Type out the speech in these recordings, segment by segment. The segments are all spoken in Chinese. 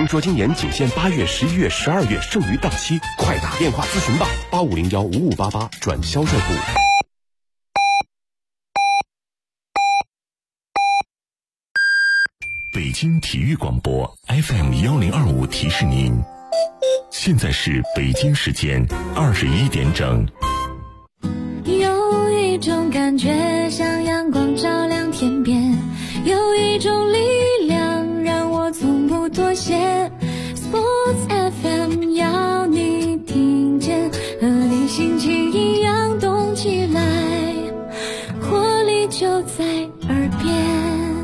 听说今年仅限8月、11月、12月，剩余到期，快打电话咨询吧，85015588转销售部。 北京体育广播 FM1025提示您，现在是北京时间21点整。 有一种感觉像阳光照亮天边，有一种力量让我从不妥协。 Sports FM 要你听见，和你心情一样动起来，活力就在耳边。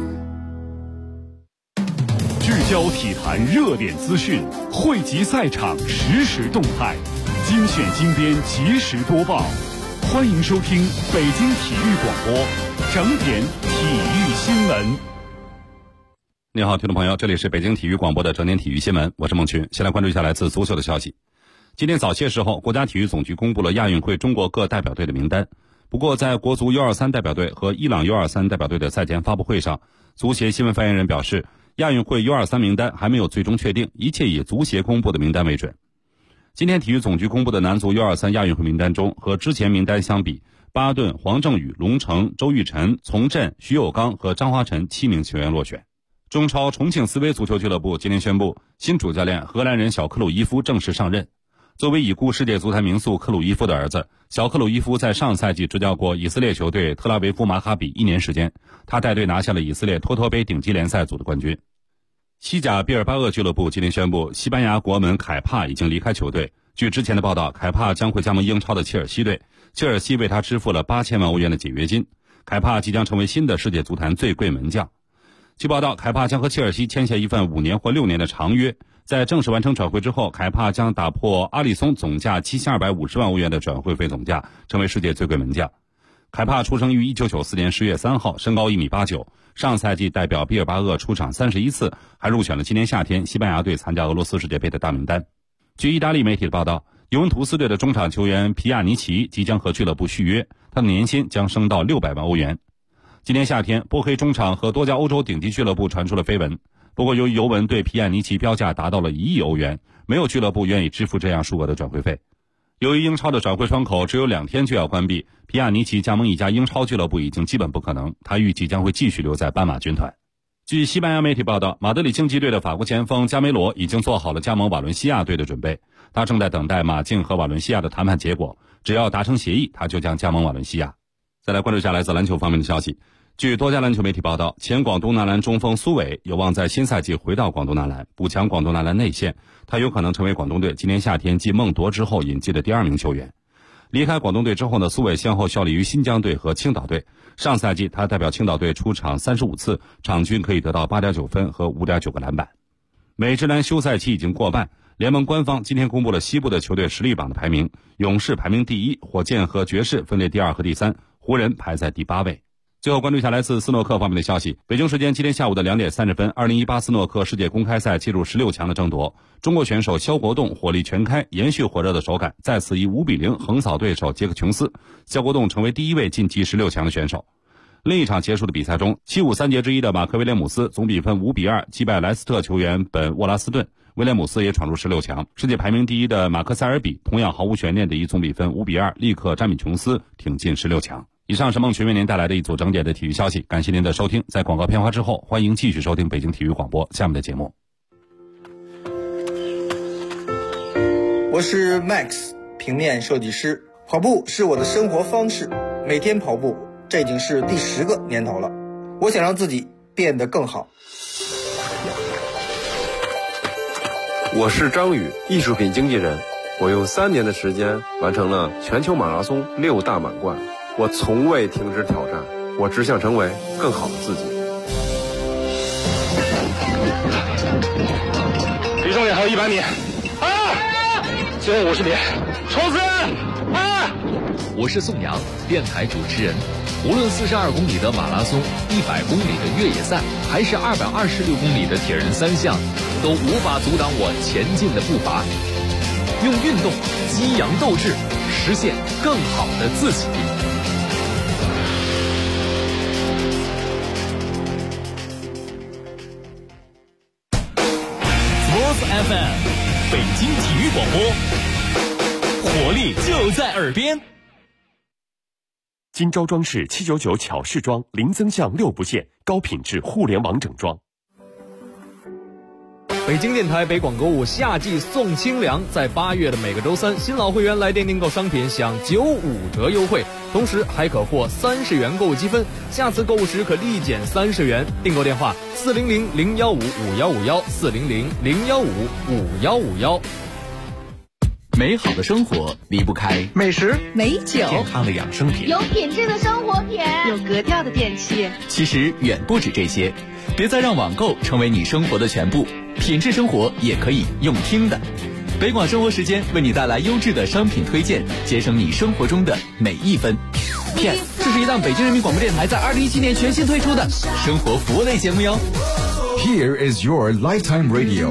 聚焦体坛热点资讯，汇集赛场实时动态，精选精编及时播报。欢迎收听北京体育广播整点体育新闻。 你好，听众朋友，这里是北京体育广播的整点体育新闻，我是孟群。先来关注一下来自足球的消息。今天早些时候，国家体育总局公布了亚运会中国各代表队的名单。不过，在国足 U23 代表队和伊朗 U23 代表队的赛前发布会上，足协新闻发言人表示，亚运会 U23 名单还没有最终确定，一切以足协公布的名单为准。今天体育总局公布的男足 U23 亚运会名单中，和之前名单相比，巴顿、黄正宇、龙城、周玉晨、丛振、徐有刚和张华晨7名球员落选。中超重庆斯威足球俱乐部今天宣布，新主教练荷兰人小克鲁伊夫正式上任。作为已故世界足坛名宿克鲁伊夫的儿子，小克鲁伊夫在上赛季执教过以色列球队特拉维夫马卡比1年时间，他带队拿下了以色列托托杯顶级联赛组的冠军。西甲毕尔巴鄂俱乐部今天宣布，西班牙国门凯帕已经离开球队。据之前的报道，凯帕将会加盟英超的切尔西队，切尔西为他支付了8000万欧元的解约金。凯帕即将成为新的世界足坛最贵门将。据报道，凯帕将和切尔西签下一份5年或6年的长约。在正式完成转会之后，凯帕将打破阿里松总价7250万欧元的转会费总价，成为世界最贵门将。凯帕出生于1994年10月3号，身高1.89米，上赛季代表毕尔巴鄂出场31次，还入选了今年夏天西班牙队参加俄罗斯世界杯的大名单。据意大利媒体的报道，尤文图斯队的中场球员皮亚尼奇即将和俱乐部续约，他的年薪将升到600万欧元。今年夏天，波黑中场和多家欧洲顶级俱乐部传出了绯闻，不过由于尤文对皮亚尼奇标价达到了1亿欧元，没有俱乐部愿意支付这样数额的转会费。由于英超的转会窗口只有2天就要关闭，皮亚尼奇加盟一家英超俱乐部已经基本不可能，他预计将会继续留在斑马军团。据西班牙媒体报道，马德里竞技队的法国前锋加梅罗已经做好了加盟瓦伦西亚队的准备，他正在等待马竞和瓦伦西亚的谈判结果，只要达成协议，他就将加盟瓦伦西亚。再来关注一下来自篮球方面的消息。据多家篮球媒体报道，前广东男篮中锋苏伟有望在新赛季回到广东男篮，补强广东男篮内线，他有可能成为广东队今年夏天继孟铎之后引进的第2名球员。离开广东队之后呢，苏伟先后效力于新疆队和青岛队。上赛季他代表青岛队出场35次，场均可以得到8.9分和5.9个篮板。美职篮休赛期已经过半，联盟官方今天公布了西部的球队实力榜的排名，勇士排名第1，火箭和爵士分列第2和第3，湖人排在第8位。最后关注一下来自斯诺克方面的消息。北京时间今天下午的2点30分，2018斯诺克世界公开赛进入16强的争夺。中国选手肖国栋火力全开，延续火热的手感，再次以5-0横扫对手杰克琼斯。肖国栋成为第1位晋级16强的选手。另一场结束的比赛中，7-5-3节之一的马克威廉姆斯总比分5-2击败莱斯特球员本沃拉斯顿，威廉姆斯也闯入16强。世界排名第1的马克塞尔比同样毫无悬念的以总比分5-2力克詹米琼斯，挺进16强。以上是孟群为您带来的一组整点的体育消息，感谢您的收听。在广告片花之后，欢迎继续收听北京体育广播下面的节目。 我是 Max 平面设计师，跑步是我的生活方式，每天跑步，这已经是第10个年头了。我想让自己变得更好。 我是张宇，艺术品经纪人，我用3年的时间完成了全球马拉松6大满贯。我从未停止挑战，我只想成为更好的自己。 离终点还有100米，最后50米，冲刺！ 我是宋阳，电台主持人。无论42公里的马拉松、100公里的越野赛，还是226公里的铁人3项，都无法阻挡我前进的步伐。用运动激扬斗志，实现更好的自己。 FM， 北京体育广播，活力就在耳边。 金招装饰799巧饰装，零增项6不限，高品质互联网整装。 北京电台北广购物夏季送清凉，在8月的每个周三，新老会员来店订购商品享95折优惠，同时还可获30元购物积分，下次购物时可立减30元。订购电话400-015-5151，400-015-5151。 美好的生活离不开美食、 美酒、 健康的养生品， 有品质的生活品， 有格调的电器。 其实远不止这些，别再让网购成为你生活的全部，品质生活也可以用听的。北广生活时间为你带来优质的商品推荐，节省你生活中的每一分。Yes， 这是一档北京人民广播电台在2017年全新推出的生活服务类节目哟。 Here is your lifetime radio。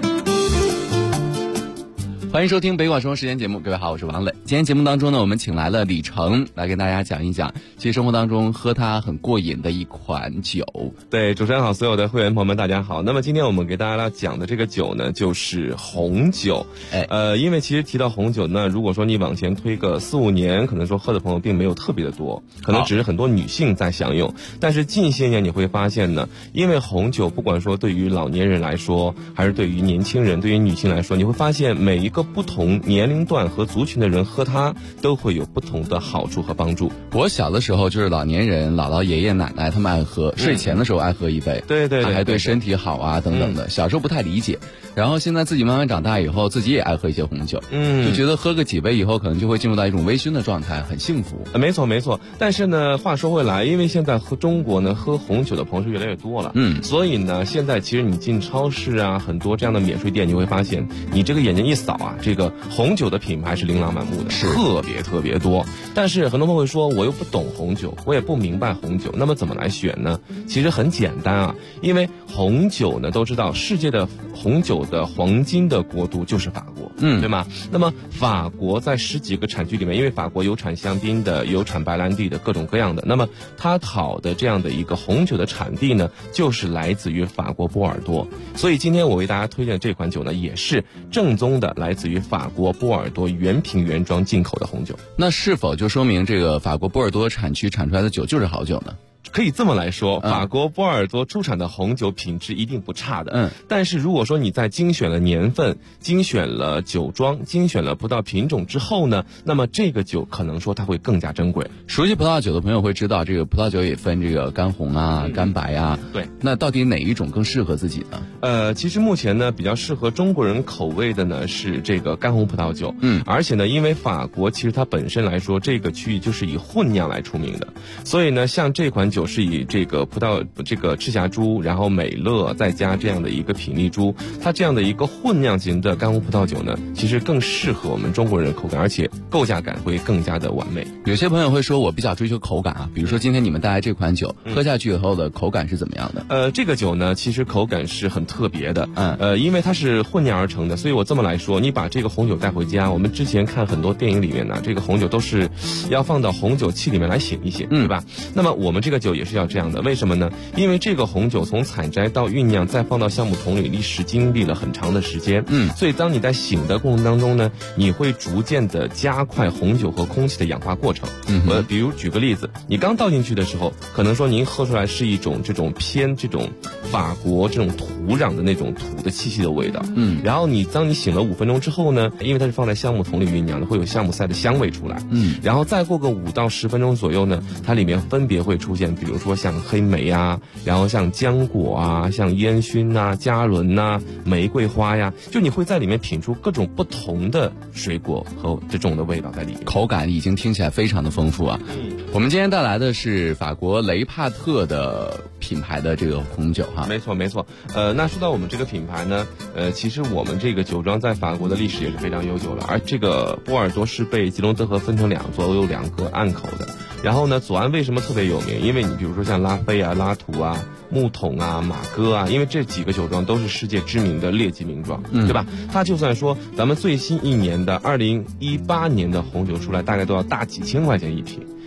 欢迎收听北广生活时间节目，各位好，我是王磊。今天节目当中呢，我们请来了李成来跟大家讲一讲，其实生活当中喝它很过瘾的一款酒。 对，主持人好，所有的会员朋友们大家好。那么今天我们给大家讲的这个酒呢，就是红酒。因为其实提到红酒呢，如果说你往前推个4、5年，可能说喝的朋友并没有特别的多，可能只是很多女性在享用。但是近些年你会发现呢，因为红酒不管说对于老年人来说，还是对于年轻人、对于女性来说，你会发现每一个不同年龄段和族群的人喝它都会有不同的好处和帮助。 我小的时候就是老年人、姥姥、爷爷奶奶他们爱喝，睡前的时候爱喝一杯， 对， 还对身体好啊等等的。小时候不太理解，然后现在自己慢慢长大以后，自己也爱喝一些红酒，就觉得喝个几杯以后，可能就会进入到一种微醺的状态，很幸福。 没错。但是呢，话说回来，因为现在中国呢喝红酒的朋友是越来越多了，所以呢，现在其实你进超市啊，很多这样的免税店，你会发现，你这个眼睛一扫啊，这个红酒的品牌是琳琅满目的，特别多。但是很多朋友会说，我又不懂红酒，我也不明白红酒，那么怎么来选呢？其实很简单啊，因为红酒呢都知道，世界的红酒的黄金的国度就是法国，对吗？那么法国在10几个产区里面，因为法国有产香槟的，有产白兰地的，各种各样的，那么它好的这样的一个红酒的产地呢，就是来自于法国波尔多。所以今天我为大家推荐的这款酒呢，也是正宗的来自于法国波尔多原瓶原装进口的红酒。 那是否就说明这个法国波尔多产区产出来的酒就是好酒呢？ 可以这么来说，法国波尔多出产的红酒品质一定不差的。但是如果说你在精选了年份、精选了酒庄、精选了葡萄品种之后呢，那么这个酒可能说它会更加珍贵。 熟悉葡萄酒的朋友会知道，这个葡萄酒也分这个干红啊、干白啊。 对， 那到底哪一种更适合自己呢？ 其实目前呢，比较适合中国人口味的呢是这个干红葡萄酒。而且呢，因为法国其实它本身来说，这个区域就是以混酿来出名的，所以呢，像这款酒是以这个赤霞珠，然后美乐再加这样的一个品丽珠，它这样的一个混酿型的干红葡萄酒呢，其实更适合我们中国人口感，而且构架感会更加的完美。 有些朋友会说，我比较追求口感啊，比如说今天你们带来这款酒，喝下去以后的口感是怎么样的？ 这个酒呢，其实口感是很特别的，因为它是混酿而成的，所以我这么来说，你把这个红酒带回家，我们之前看很多电影里面呢，这个红酒都是要放到红酒器里面来醒一醒，对吧？那么我们这个酒也是要这样的，为什么呢？因为这个红酒从采摘到酝酿再放到橡木桶里，历时经历了很长的时间，所以当你在醒的过程当中呢，你会逐渐的加快红酒和空气的氧化过程。比如举个例子，你刚倒进去的时候，可能说您喝出来是一种这种偏这种法国这种土壤的那种土的气息的味道，然后当你醒了5分钟之后呢，因为它是放在橡木桶里酝酿的，会有橡木塞的香味出来，然后再过个5到10分钟左右呢，它里面分别会出现，比如说像黑莓啊，然后像浆果啊，像烟熏啊、加仑啊、玫瑰花呀，就你会在里面品出各种不同的水果和这种的味道在里面， 口感已经听起来非常的丰富啊。我们今天带来的是法国雷帕特的品牌的这个红酒哈。 没错。那说到我们这个品牌呢，其实我们这个酒庄在法国的历史也是非常悠久了，而这个波尔多是被吉隆德河分成2座，有2个岸口的。然后呢，左岸为什么特别有名？因为你比如说像拉菲啊、拉图啊、木桶啊、马哥啊，因为这几个酒庄都是世界知名的劣迹名庄，对吧？它就算说咱们最新一年的2018年的红酒出来，大概都要大几千块钱一瓶。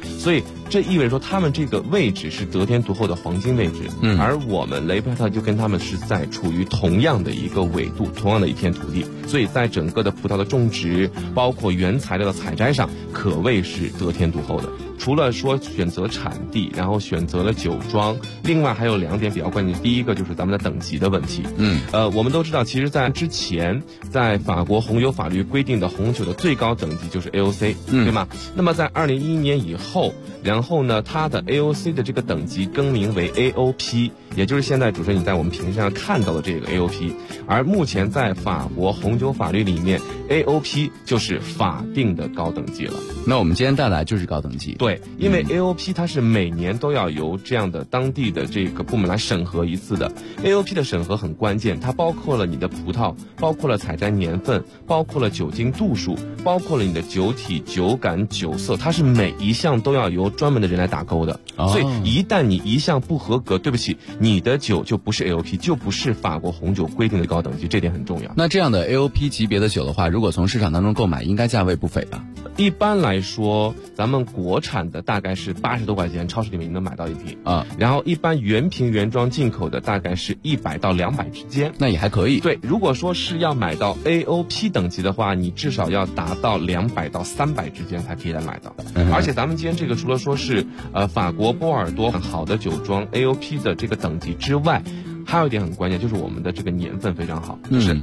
所以这意味着说他们这个位置是得天独厚的黄金位置，而我们雷帕特就跟他们是在处于同样的一个纬度，同样的一片土地，所以在整个的葡萄的种植，包括原材料的采摘上，可谓是得天独厚的。除了说选择产地，然后选择了酒庄，另外还有2点比较关键。第一个就是咱们的等级的问题。我们都知道，其实在之前，在法国红酒法律规定的红酒的最高等级就是 AOC，对吗？那么在2011年以后，然后呢，它的 AOC 的这个等级更名为 AOP， 也就是现在主持人你在我们屏幕上看到的这个 AOP。而目前在法国红酒法律里面 ，AOP 就是法定的高等级了。 那我们今天带来就是高等级。 对，因为 AOP 它是每年都要由这样的当地的这个部门来审核一次的。AOP 的审核很关键，它包括了你的葡萄，包括了采摘年份，包括了酒精度数，包括了你的酒体、酒感、酒色，它是每一项都要由专门的人来打勾的。所以一旦你一项不合格，对不起，你的酒就不是 AOP， 就不是法国红酒规定的高等级，这点很重要。 那这样的 AOP 级别的酒的话，如果从市场当中购买，应该价位不菲吧？ 一般来说，咱们国产的大概是80多块钱，超市里面你能买到一瓶啊。然后一般原瓶原装进口的大概是100到200之间， 那也还可以。 对，如果说是要买到 AOP 等级的话，你至少要达到200到300之间才可以来买到。而且咱们今天这个除了说是法国波尔多很好的酒庄 AOP 的这个等级之外，还有一点很关键，就是我们的这个年份非常好，是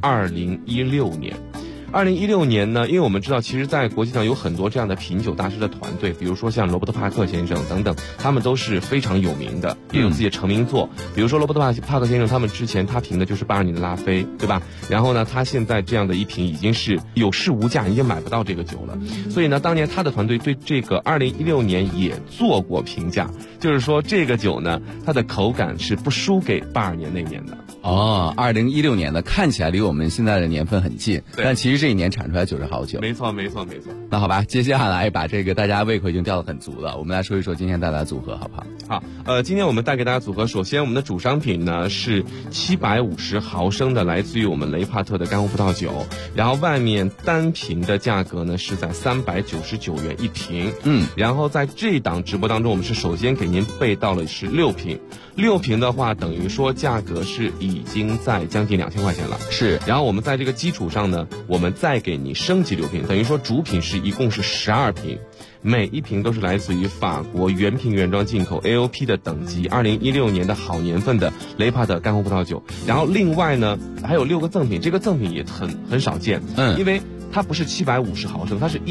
2016年。2016年呢，因为我们知道，其实在国际上有很多这样的品酒大师的团队，比如说像罗伯特帕克先生等等，他们都是非常有名的，也有自己的成名作。比如说罗伯特帕克先生，他们之前他评的就是82年的拉菲，对吧？然后呢，他现在这样的一瓶已经是有市无价，已经买不到这个酒了。所以呢，当年他的团队对这个2016年也做过评价，就是说这个酒呢，它的口感是不输给82年那年的。 哦，2016年的看起来离我们现在的年份很近，但其实这一年产出来酒是好酒。 没错。 那好吧，接下来把这个大家胃口已经吊得很足了，我们来说一说今天带来的组合好不好？ 好，今天我们带给大家组合，首先我们的主商品呢是750毫升的来自于我们雷帕特的干红葡萄酒，然后外面单瓶的价格呢是在399元一瓶。然后在这档直播当中，我们是首先给您备到了是6瓶的话，等于说价格是已经在将近2000块钱了。 是， 然后我们在这个基础上呢，我们再给你升级6瓶，等于说主品是一共是12瓶，每一瓶都是来自于法国原瓶原装进口 AOP 的等级，2016年的好年份的雷帕特干红葡萄酒。然后另外呢还有6个赠品，这个赠品也很少见，因为它不是750毫升，它是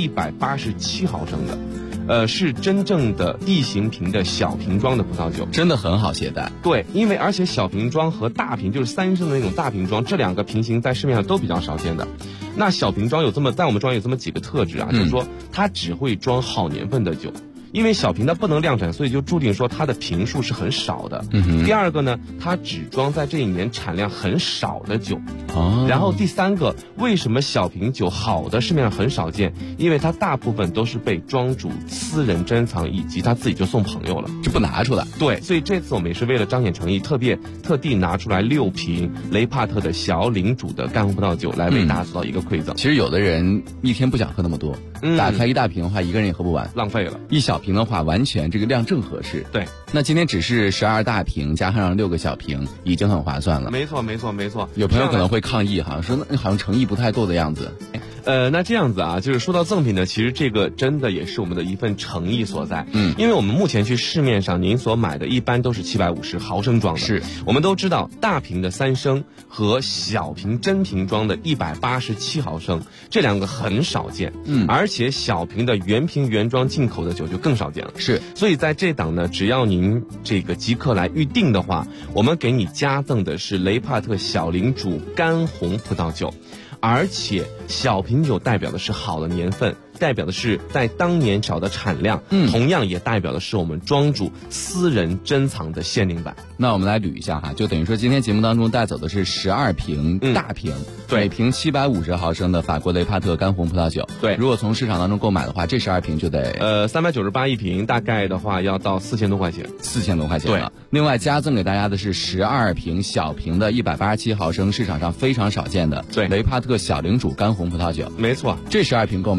187毫升的。是真正的地形瓶的小瓶装的葡萄酒， 真的很好携带。 对，因为而且小瓶装和大瓶就是3升的那种大瓶装，这2个瓶型在市面上都比较少见的。那小瓶装在我们庄有这么几个特质啊，就是说它只会装好年份的酒。因为小瓶它不能量产，所以就注定说它的瓶数是很少的。第二个呢，它只装在这一年产量很少的酒。然后第三个，为什么小瓶酒好的市面上很少见？因为它大部分都是被庄主私人珍藏，以及他自己就送朋友了， 就不拿出来。 对，所以这次我们也是为了彰显诚意，特地拿出来6瓶雷帕特的小领主的干红葡萄酒来为大家做到一个馈赠。 其实有的人一天不想喝那么多，打开一大瓶的话，一个人也喝不完， 浪费了。 一小瓶的话，完全这个量正合适。 对， 那今天只是12大瓶加上6个小瓶，已经很划算了。 没错。 有朋友可能会抗议，好像说那好像诚意不太够的样子。 那这样子啊，就是说到赠品呢，其实这个真的也是我们的一份诚意所在。因为我们目前去市面上您所买的一般都是750毫升装的。 是， 我们都知道大瓶的3升和小瓶真瓶装的187毫升，这2个很少见。而且小瓶的原瓶原装进口的酒就更少见了。 是， 所以在这档呢，只要您这个即刻来预定的话，我们给你加赠的是雷帕特小领主干红葡萄酒。而且小瓶酒代表的是好的年份，代表的是在当年少的产量，同样也代表的是我们庄主私人珍藏的限定版。 那我们来捋一下哈，就等于说今天节目当中带走的是12瓶大瓶，每瓶750毫升的法国雷帕特干红葡萄酒。 对， 如果从市场当中购买的话，这12瓶就得 398一瓶，大概的话要到4000多块钱 ，4000多块钱了。另外加赠给大家的是12瓶小瓶的187毫升，市场上非常少见的雷帕特小领主干红葡萄酒。 没错， 这12瓶购买的话得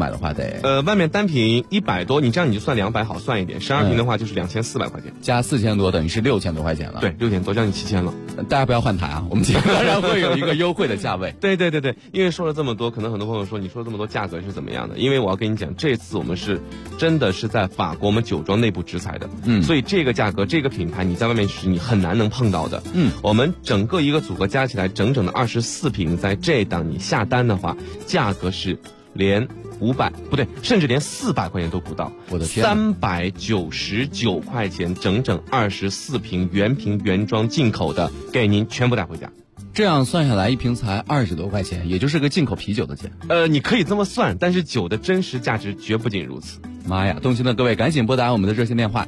外面单瓶100多，你这样你就算200好算一点，12瓶的话就是2400块钱， 加4000多，等于是6000多块钱了。 对，6000多，将近7000了。 大家不要换台啊，我们今天当然会有一个优惠的价位。 对，因为说了这么多，可能很多朋友说你说了这么多价格是怎么样的？因为我要跟你讲，这次我们是真的是在法国我们酒庄内部直采的，所以这个价格这个品牌你在外面是你很难能碰到的。我们整个一个组合加起来整整的24瓶，在这档你下单的话，价格是连500不对，甚至连400块钱都不到。 我的天 ，399块钱，整整24瓶原瓶原装进口的，给您全部带回家。 这样算下来，一瓶才20多块钱，也就是个进口啤酒的钱。 你可以这么算，但是酒的真实价值绝不仅如此。 妈呀！动心的各位，赶紧拨打我们的热线电话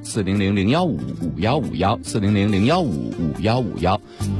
400-015-5151，400-015-5151。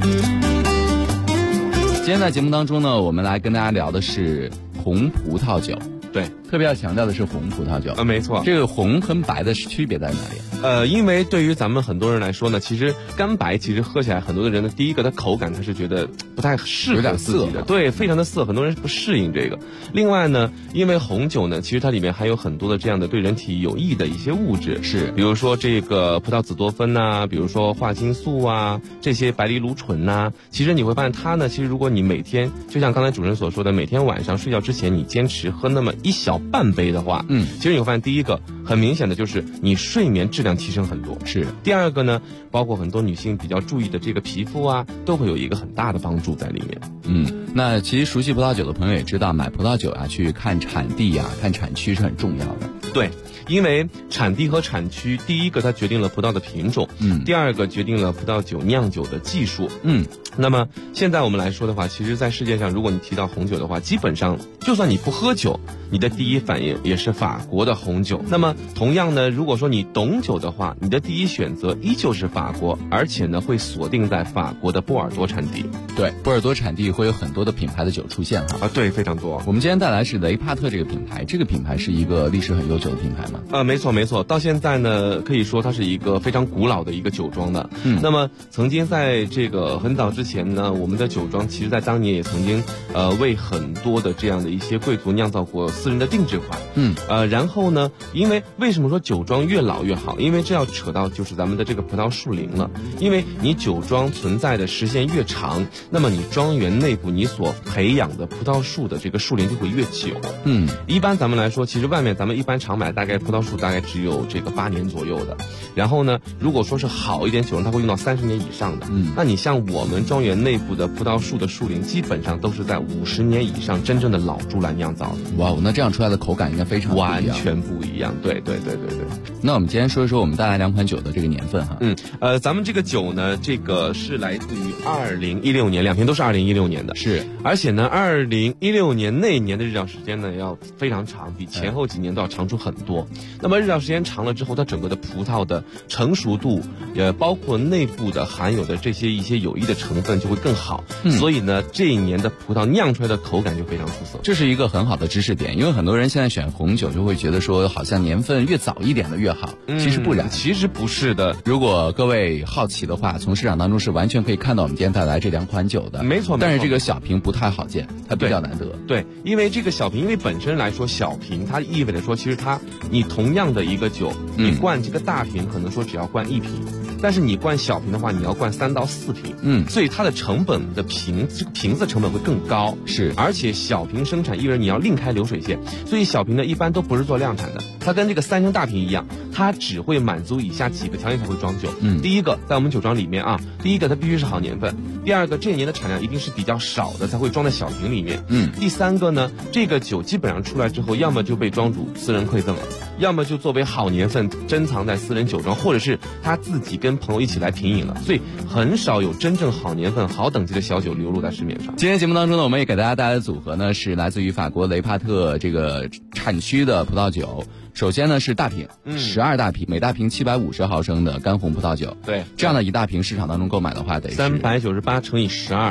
今天在节目当中呢，我们来跟大家聊的是红葡萄酒。 对， 特别要强调的是红葡萄酒。 没错。 这个红和白的区别在哪里？ 因为对于咱们很多人来说呢，其实干白其实喝起来，很多的人的第一个，它口感他是觉得不太适合自己的，对，非常的涩，很多人不适应这个。另外呢，因为红酒呢，其实它里面还有很多的这样的对人体有益的一些物质， 是， 比如说这个葡萄紫多酚呐，比如说花青素啊，这些白藜芦醇呐，其实你会发现它呢，其实如果你每天，就像刚才主持人所说的，每天晚上睡觉之前你坚持喝那么一小半杯的话，其实你会发现第一个很明显的就是你睡眠质量提升很多。 是， 第二个呢，包括很多女性比较注意的这个皮肤啊，都会有一个很大的帮助在里面。 那其实熟悉葡萄酒的朋友也知道，买葡萄酒啊，去看产地啊，看产区是很重要的。 对，因为产地和产区，第一个它决定了葡萄的品种，第二个决定了葡萄酒酿酒的技术，那么现在我们来说的话，其实在世界上，如果你提到红酒的话，基本上就算你不喝酒，你的第一反应也是法国的红酒。那么同样呢，如果说你懂酒的话，你的第一选择依旧是法国，而且呢会锁定在法国的波尔多产地。 对，波尔多产地会有很多的品牌的酒出现哈。 对，非常多。 我们今天带来是雷帕特这个品牌，这个品牌是一个历史很悠久的品牌吗？ 没错，到现在呢，可以说它是一个非常古老的一个酒庄的。那么曾经在这个很早之前呢，我们的酒庄其实在当年也曾经为很多的这样的一些贵族酿造过私人的定制款。然后呢，因为为什么说酒庄越老越好？因为这要扯到就是咱们的这个葡萄树龄了。因为你酒庄存在的时间越长，那么你庄园内部你所培养的葡萄树的这个树龄就会越久。一般咱们来说，其实外面咱们一般常买大概葡萄树大概只有这个8年左右的。然后呢，如果说是好一点酒庄，它会用到30年以上的。那你像我们庄园内部的葡萄树的树龄，基本上都是在50年以上，真正的老株来酿造的。 哇，那这样出来的口感应该非常不一样， 完全不一样。对。 那我们今天说一说我们带来2款酒的这个年份哈。 咱们这个酒呢，这个是来自于2016年，2瓶都是2016年的。 是， 而且呢，2016年那一年的日照时间呢要非常长，比前后几年都要长出很多。那么日照时间长了之后，它整个的葡萄的成熟度，也包括内部的含有的这些一些有益的成分就会更好。所以呢，这一年的葡萄酿出来的口感就非常出色。 这是一个很好的知识点，因为很多人现在选红酒就会觉得说，好像年份越早一点的越好。其实不然， 其实不是的。 如果各位好奇的话，从市场当中是完全可以看到我们今天带来这2款酒的。 没错。 但是这个小瓶不太好见，它比较难得。 对，因为这个小瓶，因为本身来说小瓶，它意味着说，其实你同样的一个酒，你灌这个大瓶可能说只要灌1瓶，但是你灌小瓶的话，你要灌3到4瓶。所以它的成本的这个瓶子成本会更高。 是， 而且小瓶生产意味着你要另开流水线，所以小瓶呢一般都不是做量产的。它跟这个3升大瓶一样，它只会满足以下几个条件才会装酒。第一个，在我们酒庄里面啊，第一个它必须是好年份；第二个，这一年的产量一定是比较少的，才会装在小瓶里面。第三个呢，这个酒基本上出来之后，要么就被庄主私人馈赠了，要么就作为好年份珍藏在私人酒庄，或者是他自己跟朋友一起来品饮了。所以很少有真正好年份、好等级的小酒流露在市面上。 今天节目当中呢，我们也给大家带来的组合呢，是来自于法国雷帕特这个产区的葡萄酒。首先呢是大瓶，12大瓶，每大瓶750毫升的干红葡萄酒。 对， 这样的一大瓶市场当中购买的话，得是 398乘以12。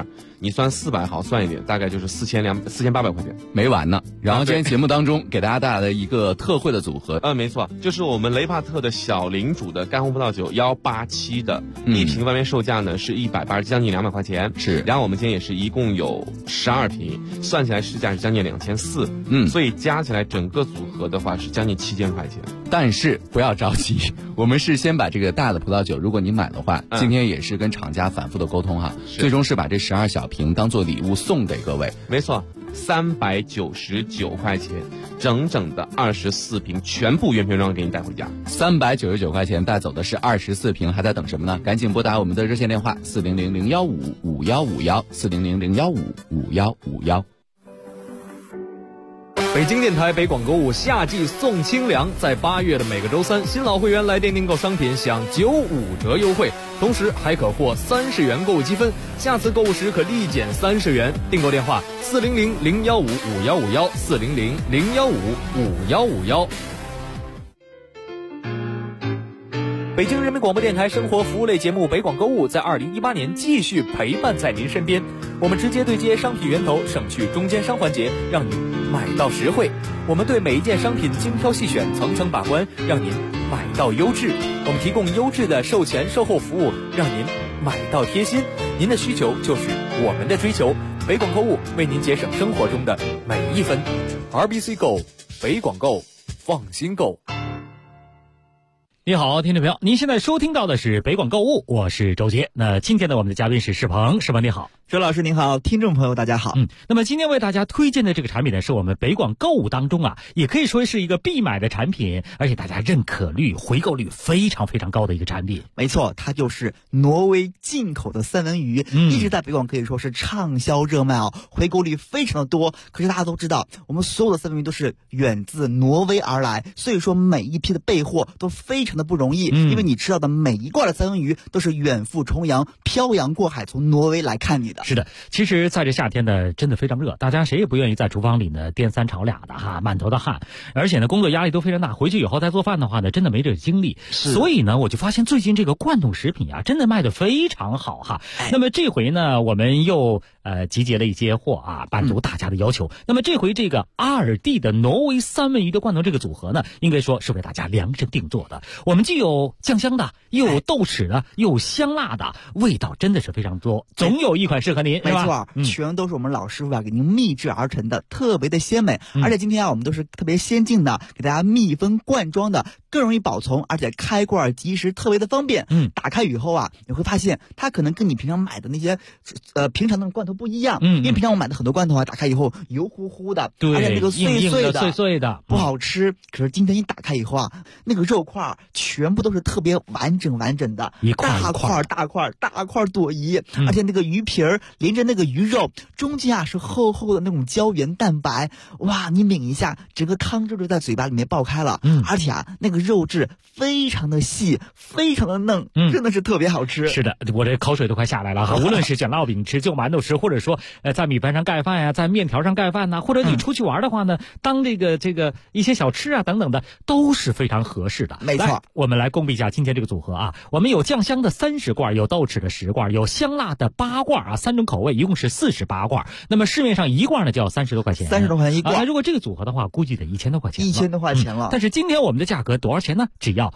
你算400毫算一点，大概就是4800块钱， 没完呢。然后今天节目当中给大家带来的一个特惠的组合， 没错，就是我们雷帕特的小领主的干红葡萄酒187的，一瓶外面售价呢是180，将近200块钱。 是， 然后我们今天也是一共有12瓶，算起来市价是将近2400，所以加起来整个组合的话是将近7000块钱。 但是不要着急，我们是先把这个大的葡萄酒，如果你买的话，今天也是跟厂家反复的沟通哈，最终是把这12小瓶当做礼物送给各位。 没错，399块钱，整整的24瓶，全部原瓶装给你带回家。 399块钱带走的是24瓶，还在等什么呢？赶紧拨打我们的热线电话400-015-5151，400-015-5151。 北京电台北广购物夏季送清凉，在8月的每个周三，新老会员来电订购商品享95折优惠，同时还可获30元购物积分，下次购物时可立减30元。订购电话400-015-5151，400-015-5151。北京人民广播电台生活服务类节目北广购物在2018年继续陪伴在您身边，我们直接对接商品源头，省去中间商环节，让您买到实惠。我们对每一件商品精挑细选，层层把关，让您买到优质。我们提供优质的售前售后服务，让您买到贴心。您的需求就是我们的追求，北广购物为您节省生活中的每一分。RBC Go， 北广购，放心购。 你好，听众朋友，您现在收听到的是北广购物，我是周杰。那今天呢，我们的嘉宾是世鹏，世鹏你好。 周老师您好，听众朋友大家好。 那么今天为大家推荐的这个产品呢，是我们北广购物当中也可以说是一个必买的产品，而且大家认可率、回购率非常非常高的一个产品。 没错，它就是挪威进口的三文鱼，一直在北广可以说是畅销热卖回购率非常的多。可是大家都知道，我们所有的三文鱼都是远自挪威而来，所以说每一批的备货都非常的不容易，因为你吃到的每一罐的三文鱼都是远赴重洋、漂洋过海从挪威来看你的。 是的，其实在这夏天呢，真的非常热，大家谁也不愿意在厨房里呢颠三炒俩的满头的汗，而且呢工作压力都非常大，回去以后再做饭的话呢，真的没这个精力。所以呢，我就发现最近这个罐头食品真的卖得非常好哈。那么这回呢，我们又集结了一些货满足大家的要求。那么这回这个阿尔蒂的挪威三文鱼的罐头这个组合呢，应该说是为大家量身定做的。我们既有酱香的，又有豆豉的，又有香辣的，味道真的是非常多，总有一款适合您。 没错，全都是我们老师傅给您秘制而成的，特别的鲜美。而且今天我们都是特别先进的，给大家密封罐装的，更容易保存，而且开罐即食，特别的方便。打开以后你会发现它可能跟你平常买的那些平常的罐头不一样。因为平常我买的很多罐头打开以后油乎乎的，而且那个碎碎的不好吃。可是今天一打开以后那个肉块全部都是特别完整的，大块朵颐，而且那个鱼皮儿连着那个鱼肉中间是厚厚的那种胶原蛋白，哇，你抿一下，整个汤汁就在嘴巴里面爆开了。而且那个肉质非常的细，非常的嫩，真的是特别好吃。 是的，我这口水都快下来了无论是卷烙饼吃、就馒头吃，或者说在米饭上盖饭呀，在面条上盖饭呐，或者你出去玩的话呢，当这个一些小吃等等的，都是非常合适的。 没错， 我们来公布一下今天这个组合我们有酱香的30罐，有豆豉的10罐，有香辣的8罐3种口味，一共是48罐。那么市面上一罐呢就要30多块钱 ，30多块钱一罐。 如果这个组合的话，估计得1000多块钱 ，1000多块钱了。 但是今天我们的价格多少钱呢？只要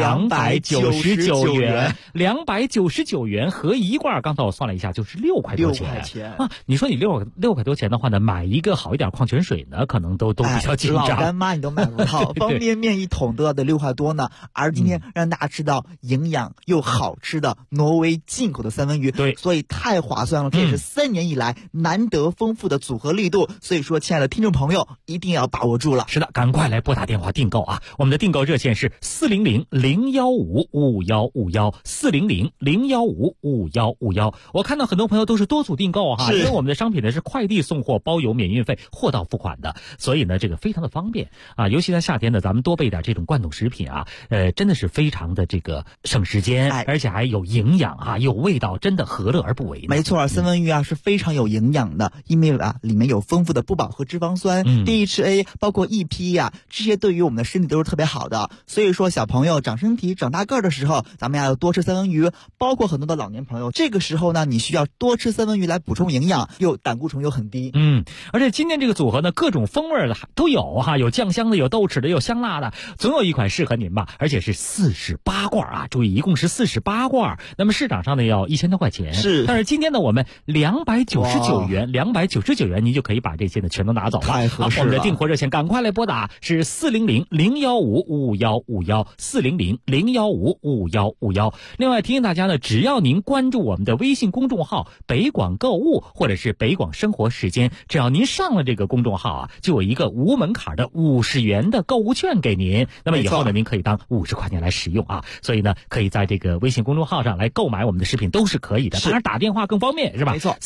299元，299元合一罐。刚才我算了一下，就是6块多钱你说你6块多钱的话呢，买一个好一点矿泉水呢，可能都比较紧张。 老干妈你都买不到，方便面一桶都要得6块多呢。而今天让大家吃到营养又好吃的挪威进口的三文鱼， 对， 所以太划算了。这也是3年以来难得丰富的组合力度，所以说亲爱的听众朋友一定要把握住了。 是的，赶快来拨打电话订购我们的订购热线是400-015-5151，400-015-5151。我看到很多朋友都是多组订购因为我们的商品呢是快递送货，包邮免运费，货到付款的，所以呢这个非常的方便尤其在夏天呢，咱们多备点这种罐头食品真的是非常的这个省时间，而且还有营养有味道，真的何乐而不为呢？ 没错，三文鱼是非常有营养的，因为里面有丰富的不饱和脂肪酸、DHA， 包括EPA这些对于我们的身体都是特别好的。 所以说小朋友长身体长大个儿的时候，咱们要多吃三文鱼，包括很多的老年朋友，这个时候呢，你需要多吃三文鱼来补充营养，又胆固醇又很低。 而且今天这个组合呢，各种风味的都有哈，有酱香的，有豆豉的，有香辣的，总有一款适合您吧。而且是48罐啊，注意一共是48罐，那么市场上呢要1000多块钱。 是， 但是今天呢我们299元您就可以把这些呢全都拿走了。 太合适了。 我们的订货热线赶快来拨打，是400-015-5151，400-015-5151。另外提醒大家呢，只要您关注我们的微信公众号北广购物或者是北广生活时间，只要您上了这个公众号啊，就有一个无门槛的50元的购物券给您，那么以后呢您可以当50块钱来使用啊。所以呢可以在这个微信公众号上来购买我们的食品都是可以的，当然打电话更方便是吧？ 没错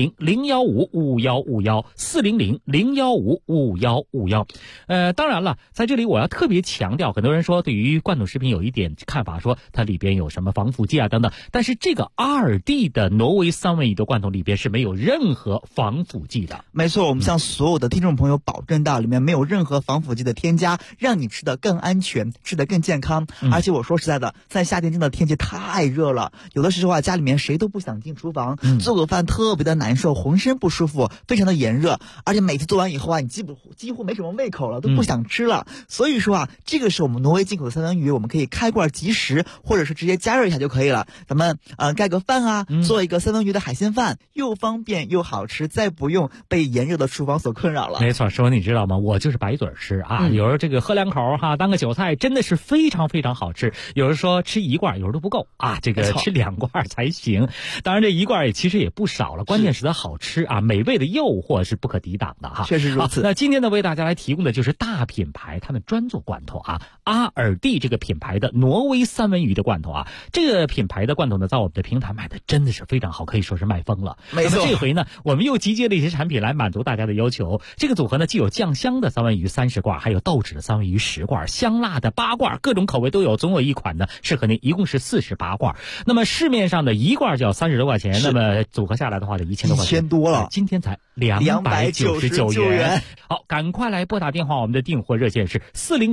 ，400-015-5151，400-015-5151。当然了，在这里我要特别强调，很多人说对于罐头食品有一点看法，说它里边有什么防腐剂啊等等，但是这个阿尔蒂的挪威三文鱼的罐头里边是没有任何防腐剂的。 没错，我们向所有的听众朋友保证到里面没有任何防腐剂的添加，让你吃得更安全，吃得更健康。而且我说实在的，在夏天真的天气太热了，有的时候啊家里面谁都不想进厨房，做个饭特别的难受，浑身不舒服，非常的炎热，而且每次做完以后啊，你几乎没什么胃口了，都不想吃了。所以说啊，这个是我们挪威进口的三文鱼，我们可以开罐即食，或者是直接加热一下就可以了。咱们盖个饭啊，做一个三文鱼的海鲜饭，又方便又好吃，再不用被炎热的厨房所困扰了。 没错，师傅你知道吗？我就是白嘴吃啊，有时候这个喝两口哈，当个韭菜真的是非常非常好吃。有人说吃1罐有时候都不够啊，这个吃2罐才行。当然这1罐其实也不少了，关键是它好吃啊，美味的诱惑是不可抵挡的哈。 确实如此。 那今天呢为大家来提供的就是大品牌他们专做罐头啊，阿尔蒂这个品牌的挪威三文鱼的罐头啊，这个品牌的罐头呢在我们的平台卖的真的是非常好，可以说是卖疯了。 没错。 那么这回呢我们又集结了一些产品来满足大家的要求。这个组合呢既有酱香的三文鱼30罐，还有豆豉的三文鱼10罐，香辣的8罐，各种口味都有，总有一款呢适合您，一共是48罐。那么市面上的1罐就要30多块钱，那么组合下来的话就1000多块钱， 1000多了， 今天才299元。好，赶快来拨打电话，我们的订货热线是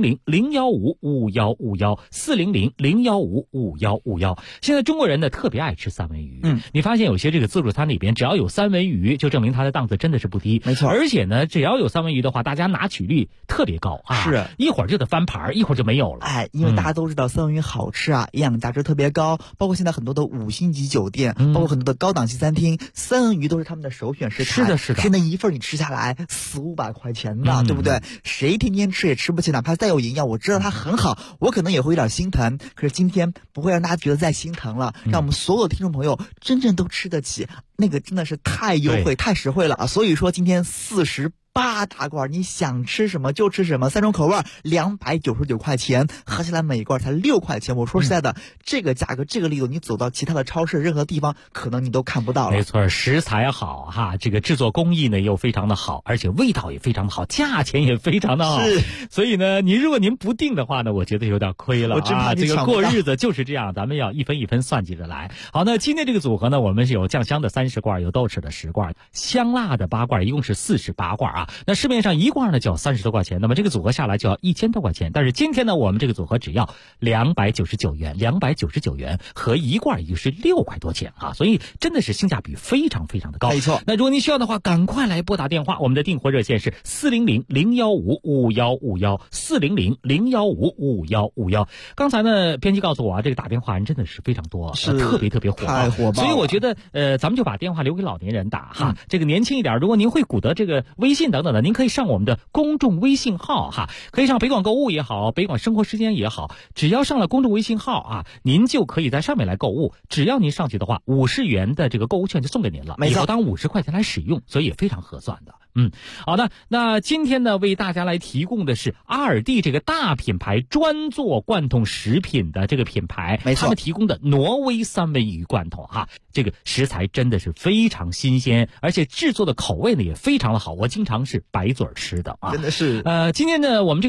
400-015-5151，400-015-5151。现在中国人呢特别爱吃三文鱼，你发现有些这个自助餐里边只要有三文鱼，就证明它的档次真的是不低。 没错， 而且呢只要有三文鱼的话，大家拿取率特别高啊， 是一会儿就得翻盘，一会儿就没有了。 因为大家都知道三文鱼好吃啊，营养价值特别高，包括现在很多的5星级酒店，包括很多的高档级餐厅，三文鱼都是他们的首选食材。 是的是的， 现在一份你吃下来400-500块钱呢，对不对？谁天天吃也吃不起，哪怕再有营养，我知道它很好，我可能也会有点心疼，可是今天不会让大家觉得再心疼了，让我们所有的听众朋友真正都吃得起，那个真的是太优惠太实惠了啊！所以说今天48大罐，你想吃什么就吃什么，3种口味，299块钱，合起来每一罐才6块钱。我说实在的，这个价格这个力度，你走到其他的超市任何地方，可能你都看不到了。 没错，食材好哈，这个制作工艺呢又非常的好，而且味道也非常的好，价钱也非常的好。所以呢，如果您不定的话呢，我觉得有点亏了我真怕这个过日子就是这样，咱们要一分一分算计着来。好，那今天这个组合呢，我们是有酱香的30罐，有豆豉的10罐，香辣的8罐，一共是48罐啊。那市面上1罐呢就要30多块钱，那么这个组合下来就要1000多块钱。但是今天呢，我们这个组合只要299元，合1罐也就是6块多钱啊，所以真的是性价比非常非常的高。 没错。 那如果您需要的话，赶快来拨打电话，我们的订货热线是400-015-5151，400-015-5151。刚才呢，编辑告诉我啊，这个打电话人真的是非常多，特别火爆， 太火爆了。 所以我觉得咱们就把电话留给老年人打哈，这个年轻一点，如果您会鼓捣这个微信等等的，您可以上我们的公众微信号哈，可以上北广购物也好，北广生活时间也好，只要上了公众微信号啊，您就可以在上面来购物。只要您上去的话，50元的这个购物券就送给您了， 没错， 以后当50块钱来使用，所以也非常合算的。好的，那今天呢，为大家来提供的是阿尔蒂这个大品牌专做罐头食品的这个品牌， 没错， 他们提供的挪威三文鱼罐头哈，这个食材真的是非常新鲜，而且制作的口味呢也非常的好，我经常是白嘴吃的啊， 真的是。 今天呢，我们这个